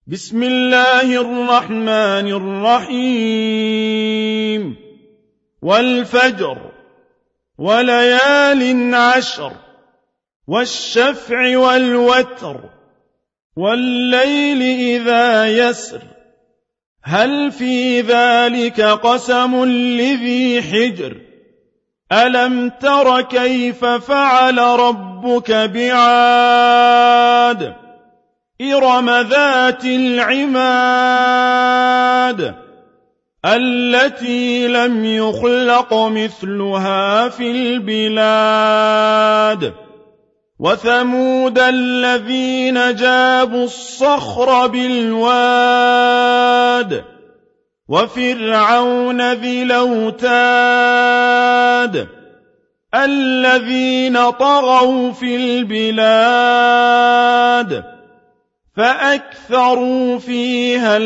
بسم الله الرحمن الرحيم والفجر وليال عشر والشفع والوتر والليل إذا يسر هل في ذلك قسم لذي حجر ألم تر كيف فعل ربك بعاد إرم ذات العماد التي لم يخلق مثلها في البلاد وثمود الذين جابوا الصخر بالواد وفرعون ذي الأوتاد الذين طغوا في البلاد فأكثروا فيها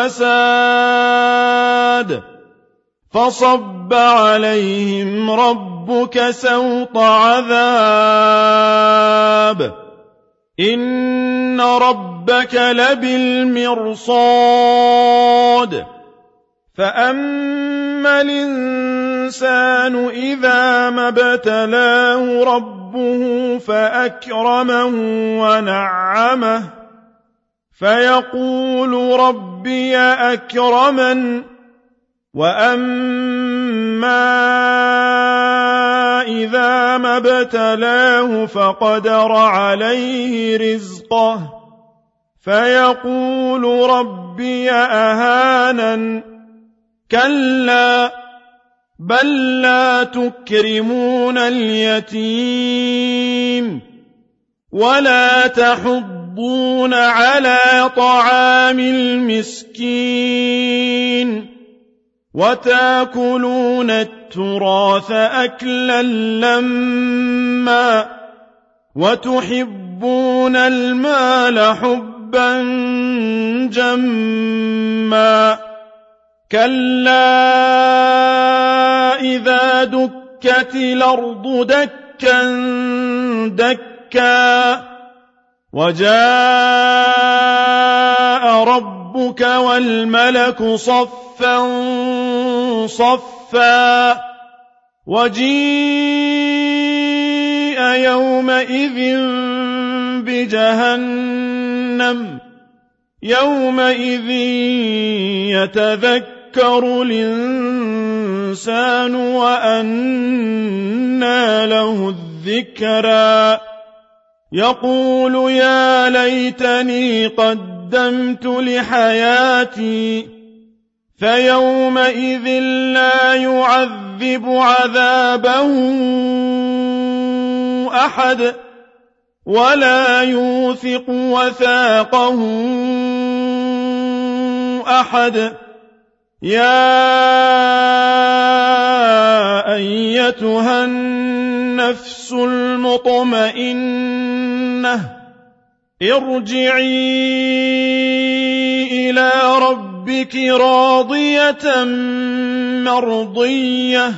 الفساد فصب عليهم ربك سوط عذاب إن ربك لبالمرصاد فأما الإنسان إذا ما ابتلاه ربه فأكرمه ونعمه فيقول ربي أكرمن وأما إذا ما ابتلاه فقدر عليه رزقه فيقول ربي أهانن كلا بل لا تكرمون اليتيم ولا تحضون على طعام المسكين وتأكلون التراث أكلا لما وتحبون المال حبا جما كلا إذا دكت الأرض دكا دكا وجاء ربك والملك صفا صفا وجيء يومئذ بجهنم يومئذ يتذكر الإنسان وأنى له الذكرى يقول يا ليتني قدمت لحياتي فيومئذ لا يعذب عذابه أحد ولا يوثق وثاقه أحد يا أيتها النفس المطمئنة ارجعي إلى ربك راضية مرضية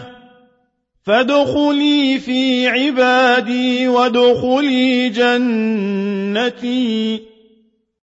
فادخلي في عبادي وادخلي جنتي